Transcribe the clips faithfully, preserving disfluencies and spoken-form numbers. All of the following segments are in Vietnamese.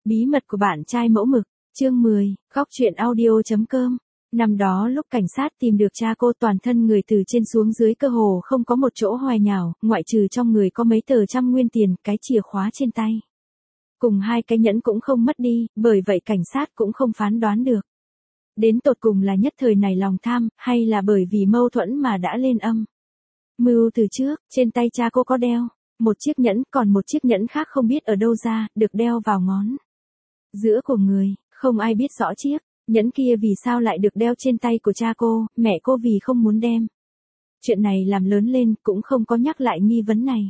Bí mật của bạn trai mẫu mực, chương mười, góc truyện audio chấm com. Năm đó lúc cảnh sát tìm được cha cô, toàn thân người từ trên xuống dưới cơ hồ không có một chỗ hoài nhào, ngoại trừ trong người có mấy tờ trăm nguyên tiền, cái chìa khóa trên tay. Cùng hai cái nhẫn cũng không mất đi, bởi vậy cảnh sát cũng không phán đoán được. Đến tột cùng là nhất thời này lòng tham, hay là bởi vì mâu thuẫn mà đã lên âm. Mưu từ trước, trên tay cha cô có đeo một chiếc nhẫn, còn một chiếc nhẫn khác không biết ở đâu ra, được đeo vào ngón giữa của người, không ai biết rõ chiếc nhẫn kia vì sao lại được đeo trên tay của cha cô, mẹ cô vì không muốn đem chuyện này làm lớn lên, cũng không có nhắc lại nghi vấn này.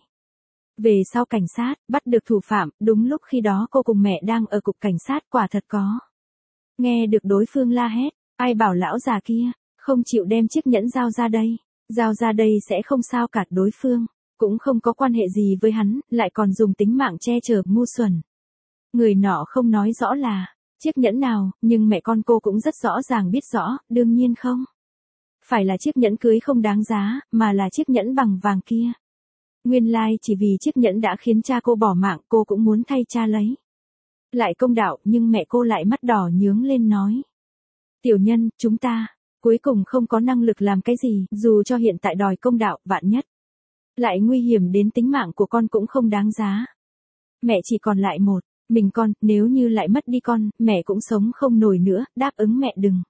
Về sau cảnh sát bắt được thủ phạm, đúng lúc khi đó cô cùng mẹ đang ở cục cảnh sát, quả thật có nghe được đối phương la hét, ai bảo lão già kia không chịu đem chiếc nhẫn giao ra đây, giao ra đây sẽ không sao cả, đối phương cũng không có quan hệ gì với hắn, lại còn dùng tính mạng che chở, ngu xuẩn. Người nọ không nói rõ là chiếc nhẫn nào, nhưng mẹ con cô cũng rất rõ ràng biết rõ, đương nhiên không phải là chiếc nhẫn cưới không đáng giá, mà là chiếc nhẫn bằng vàng kia. Nguyên lai like chỉ vì chiếc nhẫn đã khiến cha cô bỏ mạng, cô cũng muốn thay cha lấy lại công đạo, nhưng mẹ cô lại mắt đỏ nhướng lên nói: Tiểu Nhân, chúng ta cuối cùng không có năng lực làm cái gì, dù cho hiện tại đòi công đạo, vạn nhất lại nguy hiểm đến tính mạng của con cũng không đáng giá. Mẹ chỉ còn lại một mình con, nếu như lại mất đi con, mẹ cũng sống không nổi nữa, đáp ứng mẹ đừng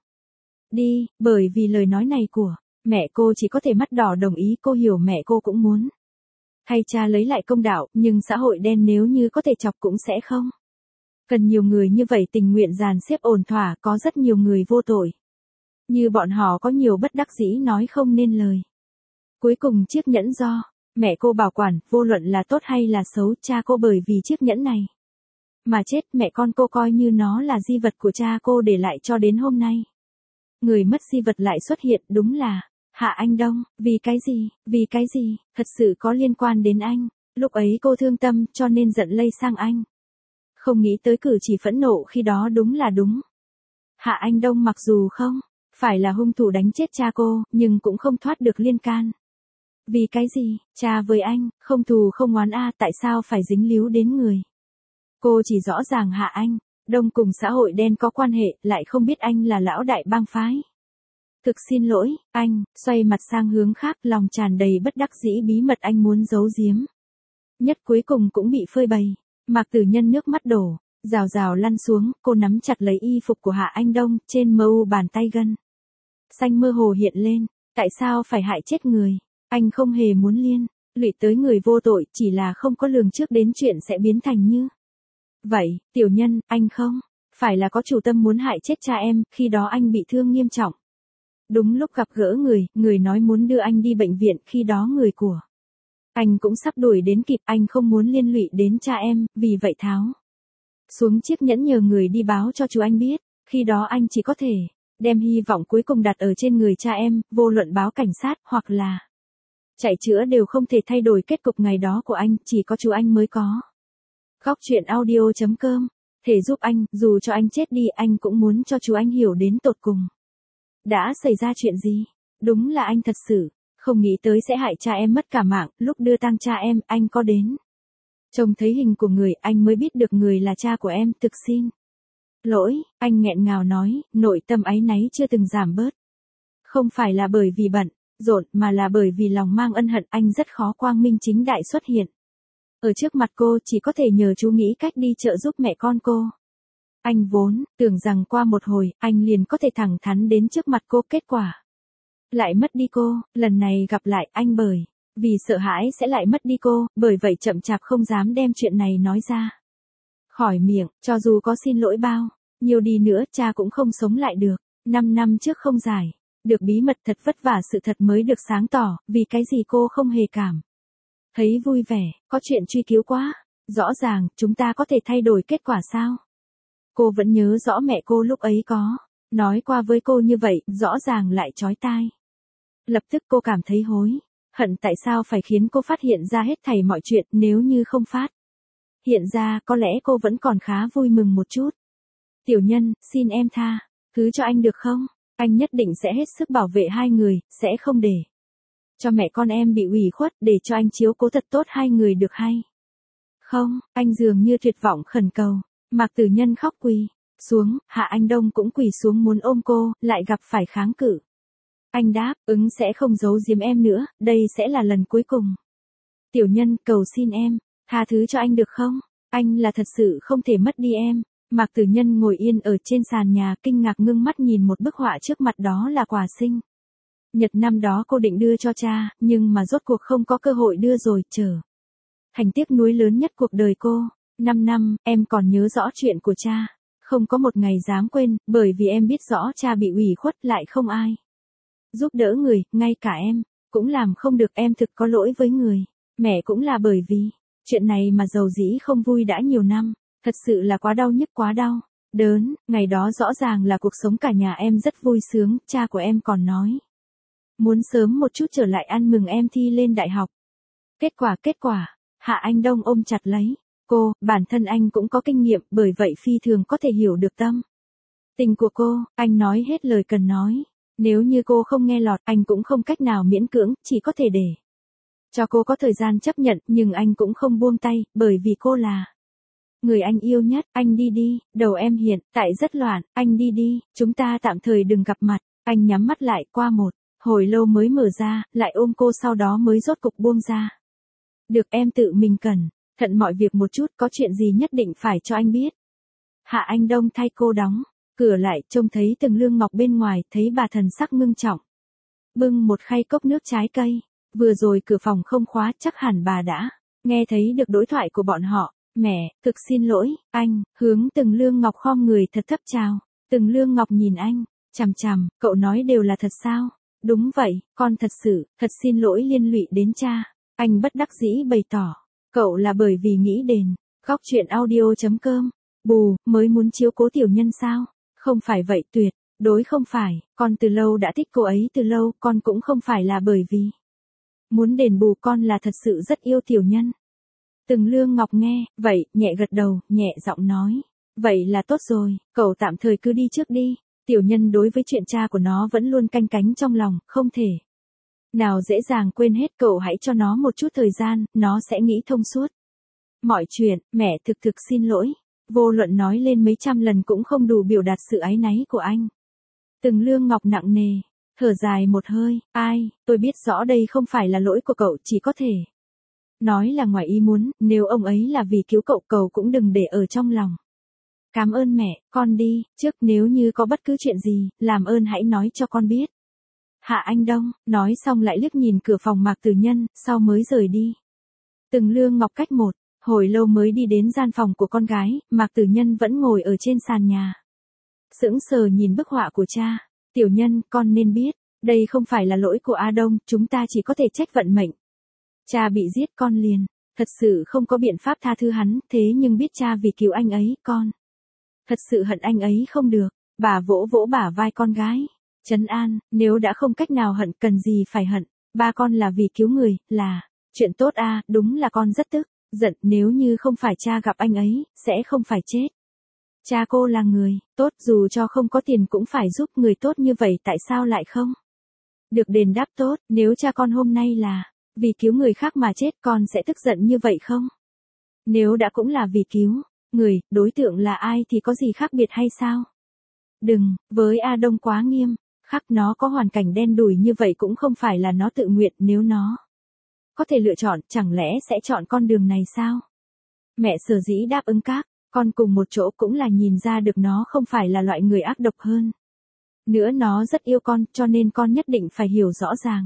đi. Bởi vì lời nói này của mẹ cô, chỉ có thể mắt đỏ đồng ý. Cô hiểu mẹ cô cũng muốn thay cha lấy lại công đạo, nhưng xã hội đen nếu như có thể chọc cũng sẽ không cần nhiều người như vậy tình nguyện dàn xếp ổn thỏa, có rất nhiều người vô tội như bọn họ có nhiều bất đắc dĩ nói không nên lời. Cuối cùng chiếc nhẫn do mẹ cô bảo quản, vô luận là tốt hay là xấu, cha cô bởi vì chiếc nhẫn này mà chết, mẹ con cô coi như nó là di vật của cha cô để lại cho đến hôm nay. Người mất di vật lại xuất hiện, đúng là Hạ Anh Đông. Vì cái gì, vì cái gì, thật sự có liên quan đến anh. Lúc ấy cô thương tâm, cho nên giận lây sang anh. Không nghĩ tới cử chỉ phẫn nộ khi đó đúng là đúng. Hạ Anh Đông mặc dù không phải là hung thủ đánh chết cha cô, nhưng cũng không thoát được liên can. Vì cái gì, cha với anh, không thù không oán a, tại sao phải dính líu đến người? Cô chỉ rõ ràng Hạ Anh Đông cùng xã hội đen có quan hệ, lại không biết anh là lão đại bang phái. Thực xin lỗi, anh, xoay mặt sang hướng khác, lòng tràn đầy bất đắc dĩ, bí mật anh muốn giấu giếm nhất cuối cùng cũng bị phơi bày. Mạc Tử Nhân nước mắt đổ rào rào lăn xuống, cô nắm chặt lấy y phục của Hạ Anh Đông, trên mờ u bàn tay gân xanh mơ hồ hiện lên. Tại sao phải hại chết người? Anh không hề muốn liên lụy tới người vô tội, chỉ là không có lường trước đến chuyện sẽ biến thành như vậy. Tiểu Nhân, anh không phải là có chủ tâm muốn hại chết cha em, khi đó anh bị thương nghiêm trọng. Đúng lúc gặp gỡ người, người nói muốn đưa anh đi bệnh viện, khi đó người của anh cũng sắp đuổi đến kịp, anh không muốn liên lụy đến cha em, vì vậy tháo xuống chiếc nhẫn nhờ người đi báo cho chú anh biết. Khi đó anh chỉ có thể đem hy vọng cuối cùng đặt ở trên người cha em, vô luận báo cảnh sát hoặc là chạy chữa đều không thể thay đổi kết cục ngày đó của anh, chỉ có chú anh mới có. Góc truyện audio chấm com, thể giúp anh, dù cho anh chết đi, anh cũng muốn cho chú anh hiểu đến tột cùng đã xảy ra chuyện gì. Đúng là anh thật sự không nghĩ tới sẽ hại cha em mất cả mạng. Lúc đưa tang cha em, anh có đến trông thấy hình của người, anh mới biết được người là cha của em. Thực xin lỗi, anh nghẹn ngào nói, nội tâm áy náy chưa từng giảm bớt. Không phải là bởi vì bận rộn, mà là bởi vì lòng mang ân hận. Anh rất khó quang minh chính đại xuất hiện ở trước mặt cô, chỉ có thể nhờ chú nghĩ cách đi trợ giúp mẹ con cô. Anh vốn tưởng rằng qua một hồi, anh liền có thể thẳng thắn đến trước mặt cô, kết quả lại mất đi cô. Lần này gặp lại anh bởi vì sợ hãi sẽ lại mất đi cô, bởi vậy chậm chạp không dám đem chuyện này nói ra khỏi miệng. Cho dù có xin lỗi bao nhiều đi nữa, cha cũng không sống lại được. Năm năm trước không giải được bí mật, thật vất vả sự thật mới được sáng tỏ. Vì cái gì cô không hề cảm thấy vui vẻ? Có chuyện truy cứu quá rõ ràng, chúng ta có thể thay đổi kết quả sao? Cô vẫn nhớ rõ mẹ cô lúc ấy có nói qua với cô như vậy, rõ ràng lại chói tai. Lập tức cô cảm thấy hối hận, tại sao phải khiến cô phát hiện ra hết thảy mọi chuyện. Nếu như không phát hiện ra, có lẽ cô vẫn còn khá vui mừng một chút. Tiểu Nhân, xin em tha thứ cho anh được không? Anh nhất định sẽ hết sức bảo vệ hai người, sẽ không để cho mẹ con em bị ủy khuất, để cho anh chiếu cố thật tốt hai người được hay không? Anh dường như tuyệt vọng khẩn cầu. Mạc Tử Nhân khóc quỳ xuống, Hạ Anh Đông cũng quỳ xuống muốn ôm cô, lại gặp phải kháng cự. Anh đáp, ứng sẽ không giấu giếm em nữa, đây sẽ là lần cuối cùng. Tiểu Nhân, cầu xin em, tha thứ cho anh được không? Anh là thật sự không thể mất đi em. Mạc Tử Nhân ngồi yên ở trên sàn nhà, kinh ngạc ngưng mắt nhìn một bức họa trước mặt, đó là quà sinh nhật năm đó cô định đưa cho cha, nhưng mà rốt cuộc không có cơ hội đưa rồi, trở thành tiếc nuối lớn nhất cuộc đời cô. Năm năm, em còn nhớ rõ chuyện của cha, không có một ngày dám quên, bởi vì em biết rõ cha bị ủy khuất lại không ai giúp đỡ người, ngay cả em cũng làm không được, em thực có lỗi với người. Mẹ cũng là bởi vì chuyện này mà dầu dĩ không vui đã nhiều năm, thật sự là quá đau nhức, quá đau đớn. Ngày đó rõ ràng là cuộc sống cả nhà em rất vui sướng, cha của em còn nói muốn sớm một chút trở lại ăn mừng em thi lên đại học. Kết quả, kết quả, Hạ Anh Đông ôm chặt lấy cô, bản thân anh cũng có kinh nghiệm, bởi vậy phi thường có thể hiểu được tâm tình của cô. Anh nói hết lời cần nói, nếu như cô không nghe lọt, anh cũng không cách nào miễn cưỡng, chỉ có thể để cho cô có thời gian chấp nhận, nhưng anh cũng không buông tay, bởi vì cô là người anh yêu nhất. Anh đi đi, đầu em hiện tại rất loạn, anh đi đi, chúng ta tạm thời đừng gặp mặt. Anh nhắm mắt lại, qua một hồi lâu mới mở ra, lại ôm cô, sau đó mới rốt cục buông ra. Được, em tự mình cẩn thận mọi việc một chút, có chuyện gì nhất định phải cho anh biết. Hạ Anh Đông thay cô đóng cửa lại, trông thấy Từng Lương Ngọc bên ngoài, thấy bà thần sắc ngưng trọng bưng một khay cốc nước trái cây. Vừa rồi cửa phòng không khóa, chắc hẳn bà đã nghe thấy được đối thoại của bọn họ. Mẹ, thực xin lỗi, anh, hướng Từng Lương Ngọc khom người thật thấp chào. Từng Lương Ngọc nhìn anh chằm chằm, cậu nói đều là thật sao? Đúng vậy, con thật sự, thật xin lỗi liên lụy đến cha. Anh bất đắc dĩ bày tỏ, cậu là bởi vì nghĩ đến góc chuyện audio.com, bù, mới muốn chiếu cố Tiểu Nhân sao? Không phải vậy, tuyệt đối không phải, con từ lâu đã thích cô ấy từ lâu, con cũng không phải là bởi vì muốn đền bù, con là thật sự rất yêu Tiểu Nhân. Từng Lương Ngọc nghe vậy, nhẹ gật đầu, nhẹ giọng nói, vậy là tốt rồi, cậu tạm thời cứ đi trước đi. Tiểu Nhân đối với chuyện cha của nó vẫn luôn canh cánh trong lòng, không thể nào dễ dàng quên hết, cậu hãy cho nó một chút thời gian, nó sẽ nghĩ thông suốt mọi chuyện. Mẹ thực thực xin lỗi, vô luận nói lên mấy trăm lần cũng không đủ biểu đạt sự áy náy của anh. Từng Lương Ngọc nặng nề thở dài một hơi, ai, tôi biết rõ đây không phải là lỗi của cậu, chỉ có thể nói là ngoài ý muốn, nếu ông ấy là vì cứu cậu, cậu cũng đừng để ở trong lòng. Cảm ơn mẹ, con đi trước, nếu như có bất cứ chuyện gì, làm ơn hãy nói cho con biết. Hạ Anh Đông nói xong lại liếc nhìn cửa phòng Mạc Tử Nhân, sau mới rời đi. Từng Lương Ngọc cách một hồi lâu mới đi đến gian phòng của con gái, Mạc Tử Nhân vẫn ngồi ở trên sàn nhà, sững sờ nhìn bức họa của cha. Tiểu Nhân, con nên biết, đây không phải là lỗi của A Đông, chúng ta chỉ có thể trách vận mệnh. Cha bị giết, con liền thật sự không có biện pháp tha thứ hắn, thế nhưng biết cha vì cứu anh ấy, con thật sự hận anh ấy không được. Bà vỗ vỗ bả vai con gái, trấn an, nếu đã không cách nào hận, cần gì phải hận, ba con là vì cứu người, là chuyện tốt a. À, đúng là con rất tức giận, nếu như không phải cha gặp anh ấy, sẽ không phải chết. Cha cô là người tốt, dù cho không có tiền cũng phải giúp người tốt như vậy, tại sao lại không được đền đáp tốt? Nếu cha con hôm nay là vì cứu người khác mà chết, con sẽ tức giận như vậy không? Nếu đã cũng là vì cứu người, đối tượng là ai thì có gì khác biệt hay sao? Đừng, với A Đông quá nghiêm khắc, nó có hoàn cảnh đen đủi như vậy cũng không phải là nó tự nguyện, nếu nó có thể lựa chọn, chẳng lẽ sẽ chọn con đường này sao? Mẹ sở dĩ đáp ứng các con cùng một chỗ cũng là nhìn ra được nó không phải là loại người ác độc, hơn nữa nó rất yêu con, cho nên con nhất định phải hiểu rõ ràng.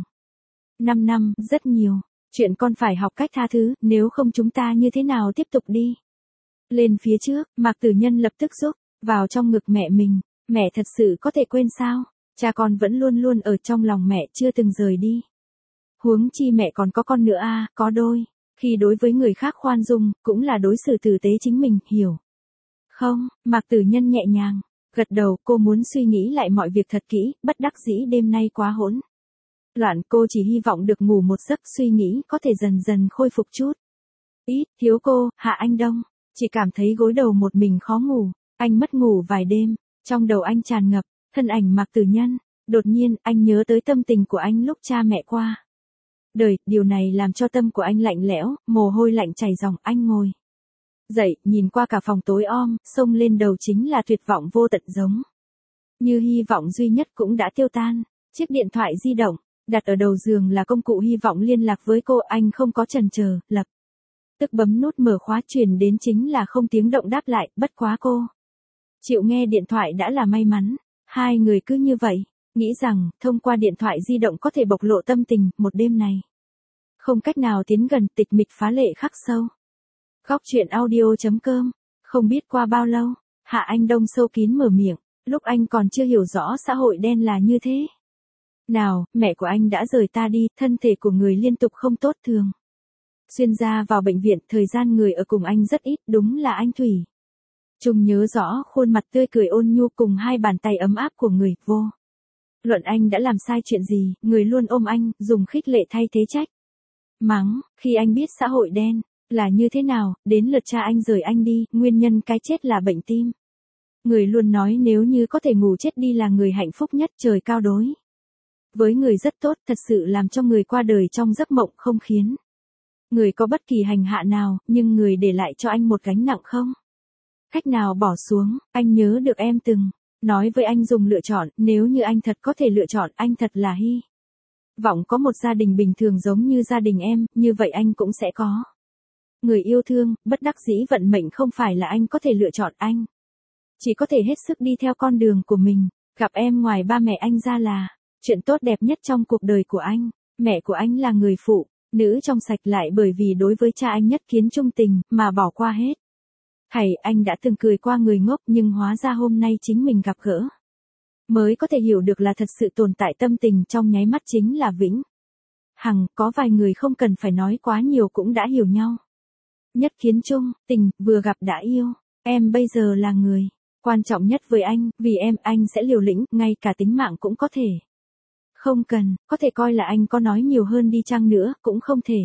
Năm năm, rất nhiều chuyện con phải học cách tha thứ, nếu không chúng ta như thế nào tiếp tục đi lên phía trước? Mạc Tử Nhân lập tức rúc vào trong ngực mẹ mình. Mẹ thật sự có thể quên sao? Cha con vẫn luôn luôn ở trong lòng mẹ, chưa từng rời đi. Huống chi mẹ còn có con nữa a, à, có đôi khi đối với người khác khoan dung, cũng là đối xử tử tế chính mình, hiểu không? Mạc Tử Nhân nhẹ nhàng gật đầu, cô muốn suy nghĩ lại mọi việc thật kỹ, bất đắc dĩ đêm nay quá hỗn loạn, cô chỉ hy vọng được ngủ một giấc, suy nghĩ có thể dần dần khôi phục chút ít. Thiếu cô, Hạ Anh Đông chỉ cảm thấy gối đầu một mình khó ngủ, anh mất ngủ vài đêm, trong đầu anh tràn ngập thân ảnh Mạc Tử Nhân. Đột nhiên, anh nhớ tới tâm tình của anh lúc cha mẹ qua đời, điều này làm cho tâm của anh lạnh lẽo, mồ hôi lạnh chảy ròng. Anh ngồi Dậy, nhìn qua cả phòng tối om, xông lên đầu chính là tuyệt vọng vô tận giống. Như hy vọng duy nhất cũng đã tiêu tan. Chiếc điện thoại di động, đặt ở đầu giường là công cụ hy vọng liên lạc với cô, anh không có chần chờ, lập tức bấm nút mở khóa, truyền đến chính là không tiếng động đáp lại, bất quá cô chịu nghe điện thoại đã là may mắn. Hai người cứ như vậy, nghĩ rằng, thông qua điện thoại di động có thể bộc lộ tâm tình, một đêm này. Không cách nào tiến gần, tịch mịch phá lệ khắc sâu. Góc chuyện audio.com, không biết qua bao lâu, Hạ Anh Đông sâu kín mở miệng, lúc anh còn chưa hiểu rõ xã hội đen là như thế. Nào, mẹ của anh đã rời ta đi, thân thể của người liên tục không tốt thường. Xuyên ra vào bệnh viện, thời gian người ở cùng anh rất ít, đúng là anh Thủy. Trung nhớ rõ khuôn mặt tươi cười ôn nhu cùng hai bàn tay ấm áp của người, vô luận anh đã làm sai chuyện gì, người luôn ôm anh, dùng khích lệ thay thế trách mắng. Khi anh biết xã hội đen là như thế nào, đến lượt cha anh rời anh đi, nguyên nhân cái chết là bệnh tim. Người luôn nói nếu như có thể ngủ chết đi là người hạnh phúc nhất, trời cao đối với người rất tốt, thật sự làm cho người qua đời trong giấc mộng, không khiến người có bất kỳ hành hạ nào, nhưng người để lại cho anh một gánh nặng không cách nào bỏ xuống. Anh nhớ được em từng nói với anh dùng lựa chọn, nếu như anh thật có thể lựa chọn, anh thật là hy vọng có một gia đình bình thường giống như gia đình em, như vậy anh cũng sẽ có người yêu thương. Bất đắc dĩ vận mệnh không phải là anh có thể lựa chọn, anh chỉ có thể hết sức đi theo con đường của mình. Gặp em ngoài ba mẹ anh ra là chuyện tốt đẹp nhất trong cuộc đời của anh. Mẹ của anh là người phụ nữ trong sạch, lại bởi vì đối với cha anh nhất kiến trung tình, mà bỏ qua hết thảy. Anh đã từng cười qua người ngốc, nhưng hóa ra hôm nay chính mình gặp gỡ mới có thể hiểu được là thật sự tồn tại tâm tình trong nháy mắt chính là vĩnh hằng. Có vài người không cần phải nói quá nhiều cũng đã hiểu nhau. Nhất kiến trung tình, vừa gặp đã yêu. Em bây giờ là người quan trọng nhất với anh, vì em, anh sẽ liều lĩnh, ngay cả tính mạng cũng có thể không cần. Có thể coi là anh có nói nhiều hơn đi chăng nữa, cũng không thể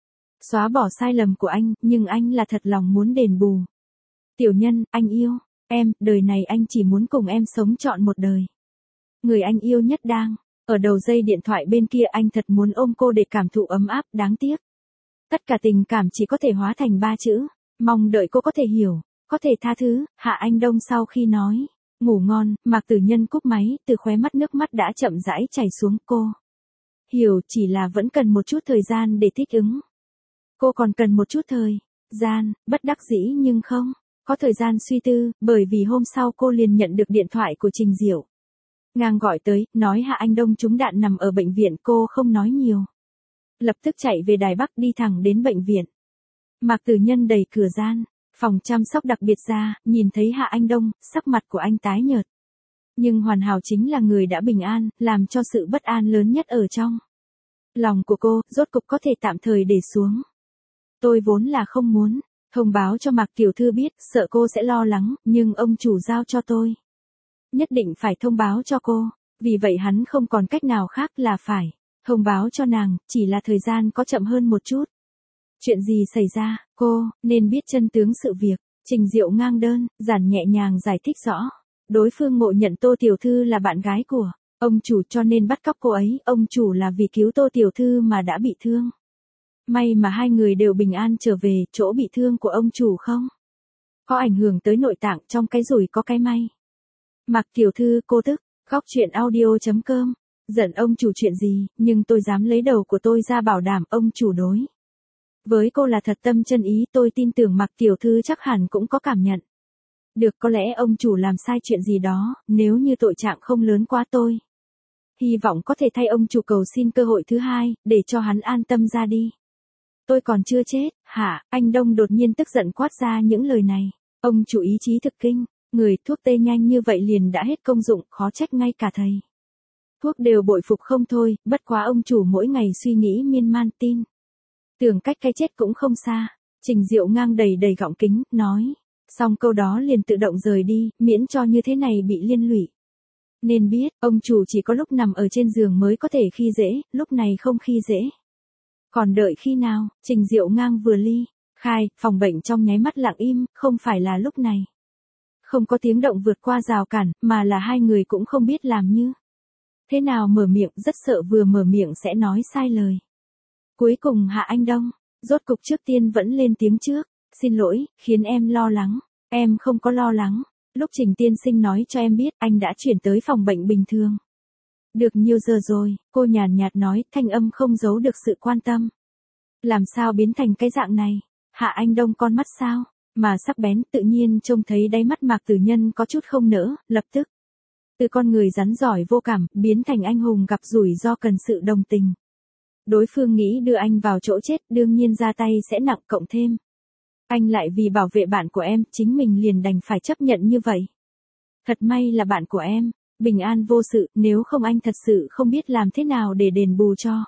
xóa bỏ sai lầm của anh, nhưng anh là thật lòng muốn đền bù. Tiểu Nhân, anh yêu em, đời này anh chỉ muốn cùng em sống trọn một đời. Người anh yêu nhất đang ở đầu dây điện thoại bên kia, anh thật muốn ôm cô để cảm thụ ấm áp, đáng tiếc tất cả tình cảm chỉ có thể hóa thành ba chữ, mong đợi cô có thể hiểu, có thể tha thứ. Hạ Anh Đông sau khi nói ngủ ngon, Mạc Tử Nhân cúp máy, từ khóe mắt nước mắt đã chậm rãi chảy xuống. Cô hiểu, chỉ là vẫn cần một chút thời gian để thích ứng. Cô còn cần một chút thời gian, bất đắc dĩ nhưng không có thời gian suy tư, bởi vì hôm sau cô liền nhận được điện thoại của Trình Diệu Ngang gọi tới, nói Hạ Anh Đông trúng đạn nằm ở bệnh viện. Cô không nói nhiều, lập tức chạy về Đài Bắc, đi thẳng đến bệnh viện. Mạc Tử Nhân đẩy cửa gian phòng chăm sóc đặc biệt ra, nhìn thấy Hạ Anh Đông, sắc mặt của anh tái nhợt, nhưng hoàn hảo, chính là người đã bình an, làm cho sự bất an lớn nhất ở trong lòng của cô, rốt cục có thể tạm thời để xuống. Tôi vốn là không muốn thông báo cho Mạc tiểu thư biết, sợ cô sẽ lo lắng, nhưng ông chủ giao cho tôi nhất định phải thông báo cho cô, vì vậy hắn không còn cách nào khác là phải thông báo cho nàng, chỉ là thời gian có chậm hơn một chút. Chuyện gì xảy ra, cô nên biết chân tướng sự việc. Trình Diệu Ngang đơn giản nhẹ nhàng giải thích rõ. Đối phương ngộ nhận Tô tiểu thư là bạn gái của ông chủ, cho nên bắt cóc cô ấy. Ông chủ là vì cứu Tô tiểu thư mà đã bị thương. May mà hai người đều bình an trở về. Chỗ bị thương của ông chủ không có ảnh hưởng tới nội tạng, trong cái rủi có cái may. Mạc tiểu thư, cô tức. Góc chuyện audio.com. Giận ông chủ chuyện gì, nhưng tôi dám lấy đầu của tôi ra bảo đảm ông chủ đối với cô là thật tâm chân ý. Tôi tin tưởng Mạc tiểu thư chắc hẳn cũng có cảm nhận được, có lẽ ông chủ làm sai chuyện gì đó, nếu như tội trạng không lớn quá, tôi hy vọng có thể thay ông chủ cầu xin cơ hội thứ hai, để cho hắn an tâm ra đi. Tôi còn chưa chết. Hả? Anh Đông đột nhiên tức giận quát ra những lời này. Ông chủ ý chí thực kinh, người thuốc tê nhanh như vậy liền đã hết công dụng, khó trách ngay cả thầy thuốc đều bội phục không thôi. Bất quá ông chủ mỗi ngày suy nghĩ miên man, tin tưởng cách cái chết cũng không xa. Trình Diệu Ngang đầy đầy gọng kính, nói xong câu đó liền tự động rời đi, miễn cho như thế này bị liên lụy. Nên biết, ông chủ chỉ có lúc nằm ở trên giường mới có thể khi dễ, lúc này không khi dễ. Còn đợi khi nào? Trình Diệu Ngang vừa ly khai phòng bệnh trong nháy mắt lặng im, không phải là lúc này không có tiếng động vượt qua rào cản, mà là hai người cũng không biết làm như thế nào mở miệng, rất sợ vừa mở miệng sẽ nói sai lời. Cuối cùng Hạ Anh Đông rốt cục trước tiên vẫn lên tiếng trước. xin lỗi, khiến em lo lắng. Em không có lo lắng. Lúc Trình tiên sinh nói cho em biết anh đã chuyển tới phòng bệnh bình thường. Được nhiều giờ rồi, cô nhàn nhạt nói, thanh âm không giấu được sự quan tâm. Làm sao biến thành cái dạng này? Hạ Anh Đông con mắt sao? Mà sắc bén, tự nhiên trông thấy đáy mắt Mạc Tử Nhân có chút không nỡ, lập tức. Từ con người rắn giỏi vô cảm, biến thành anh hùng gặp rủi ro cần sự đồng tình. Đối phương nghĩ đưa anh vào chỗ chết, đương nhiên ra tay sẽ nặng cộng thêm. Anh lại vì bảo vệ bạn của em, chính mình liền đành phải chấp nhận như vậy. Thật may là bạn của em, bình an vô sự, nếu không anh thật sự không biết làm thế nào để đền bù cho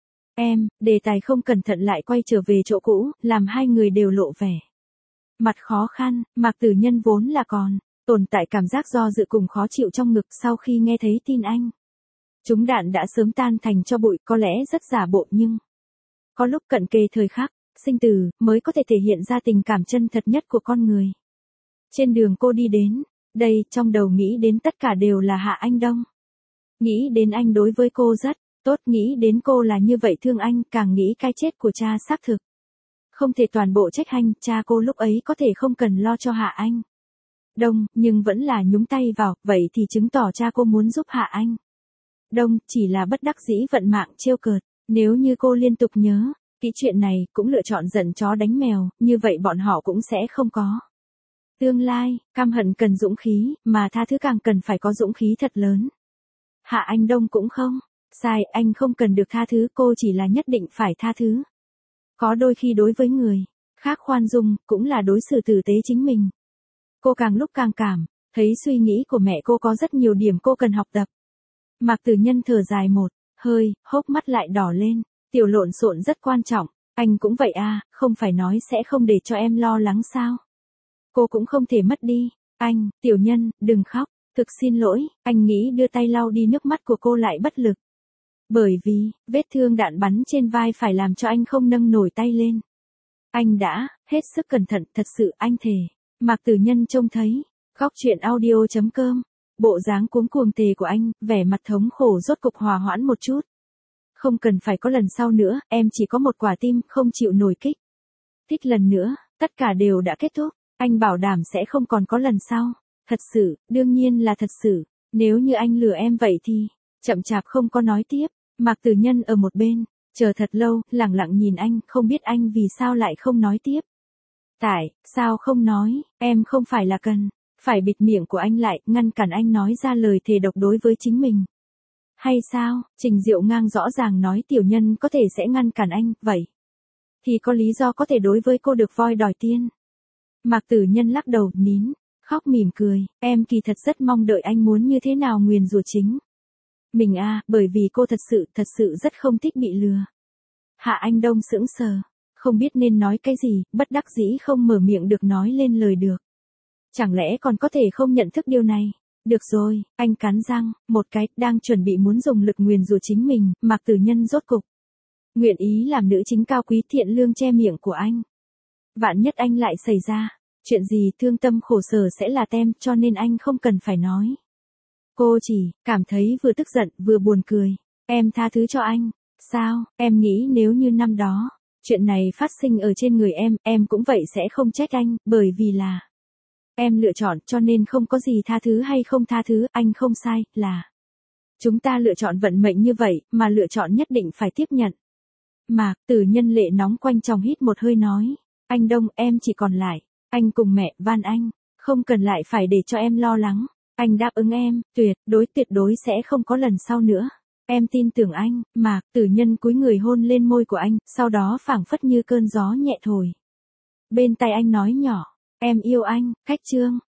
em. Đề tài không cẩn thận lại quay trở về chỗ cũ, làm hai người đều lộ vẻ mặt khó khăn. Mạc Tử Nhân vốn là còn tồn tại cảm giác do dự cùng khó chịu trong ngực sau khi nghe thấy tin anh trúng đạn đã sớm tan thành cho bụi, có lẽ rất giả bộ nhưng có lúc cận kề thời khắc sinh tử mới có thể thể hiện ra tình cảm chân thật nhất của con người. Trên đường cô đi đến đây, trong đầu nghĩ đến tất cả đều là Hạ Anh Đông. Nghĩ đến anh đối với cô rất tốt, nghĩ đến cô là như vậy thương anh, càng nghĩ cái chết của cha xác thực. Không thể toàn bộ trách anh, cha cô lúc ấy có thể không cần lo cho Hạ Anh Đông, nhưng vẫn là nhúng tay vào, vậy thì chứng tỏ cha cô muốn giúp Hạ Anh Đông, chỉ là bất đắc dĩ vận mạng trêu cợt. Nếu như cô liên tục nhớ kỹ chuyện này, cũng lựa chọn giận chó đánh mèo, như vậy bọn họ cũng sẽ không có tương lai. Căm hận cần dũng khí, mà tha thứ càng cần phải có dũng khí thật lớn. Hạ Anh Đông cũng không sai, anh không cần được tha thứ, cô chỉ là nhất định phải tha thứ. Có đôi khi đối với người khác khoan dung, cũng là đối xử tử tế chính mình. Cô càng lúc càng cảm thấy suy nghĩ của mẹ cô có rất nhiều điểm cô cần học tập. Mạc Tử Nhân thở dài một hơi, hốc mắt lại đỏ lên. Tiểu lộn xộn rất quan trọng, anh cũng vậy à, không phải nói sẽ không để cho em lo lắng sao? Cô cũng không thể mất đi. Anh, Tiểu Nhân, đừng khóc, thực xin lỗi. Anh nghĩ đưa tay lau đi nước mắt của cô lại bất lực. Bởi vì, vết thương đạn bắn trên vai phải làm cho anh không nâng nổi tay lên. Anh đã, hết sức cẩn thận, thật sự anh thề. Mạc Tử Nhân trông thấy, khóc chuyện audio chấm com. Bộ dáng cuống cuồng tề của anh, vẻ mặt thống khổ rốt cục hòa hoãn một chút. Không cần phải có lần sau nữa, em chỉ có một quả tim, không chịu nổi kích thích lần nữa, tất cả đều đã kết thúc. Anh bảo đảm sẽ không còn có lần sau. Thật sự, đương nhiên là thật sự. Nếu như anh lừa em vậy thì, chậm chạp không có nói tiếp. Mạc Tử Nhân ở một bên, chờ thật lâu, lặng lặng nhìn anh, không biết anh vì sao lại không nói tiếp. Tại, sao không nói, em không phải là cần phải bịt miệng của anh lại, ngăn cản anh nói ra lời thề độc đối với chính mình. Hay sao? Trình Diệu Ngang rõ ràng nói Tiểu Nhân có thể sẽ ngăn cản anh, vậy thì có lý do có thể đối với cô được voi đòi tiên. Mạc Tử Nhân lắc đầu, nín, khóc mỉm cười, em kỳ thật rất mong đợi anh muốn như thế nào nguyền rủa chính mình à, bởi vì cô thật sự, thật sự rất không thích bị lừa. Hạ Anh Đông sững sờ, không biết nên nói cái gì, bất đắc dĩ không mở miệng được nói lên lời được. Chẳng lẽ còn có thể không nhận thức điều này? Được rồi, anh cắn răng, một cái, đang chuẩn bị muốn dùng lực nguyền rủa chính mình, Mạc Tử Nhân rốt cục nguyện ý làm nữ chính cao quý thiện lương che miệng của anh. Vạn nhất anh lại xảy ra chuyện gì thương tâm khổ sở sẽ là tem, cho nên anh không cần phải nói. Cô chỉ cảm thấy vừa tức giận vừa buồn cười. Em tha thứ cho anh. Sao? Em nghĩ nếu như năm đó chuyện này phát sinh ở trên người em, em cũng vậy sẽ không trách anh, bởi vì là em lựa chọn, cho nên không có gì tha thứ hay không tha thứ, anh không sai, là chúng ta lựa chọn vận mệnh như vậy, mà lựa chọn nhất định phải tiếp nhận. Mạc Tử Nhân lệ nóng quanh tròng hít một hơi nói, anh Đông, em chỉ còn lại anh cùng mẹ, van anh, không cần lại phải để cho em lo lắng. Anh đáp ứng em, tuyệt đối tuyệt đối sẽ không có lần sau nữa. Em tin tưởng anh. Mạc Tử Nhân cúi người hôn lên môi của anh, sau đó phảng phất như cơn gió nhẹ thổi bên tai anh nói nhỏ, em yêu anh. Khách chương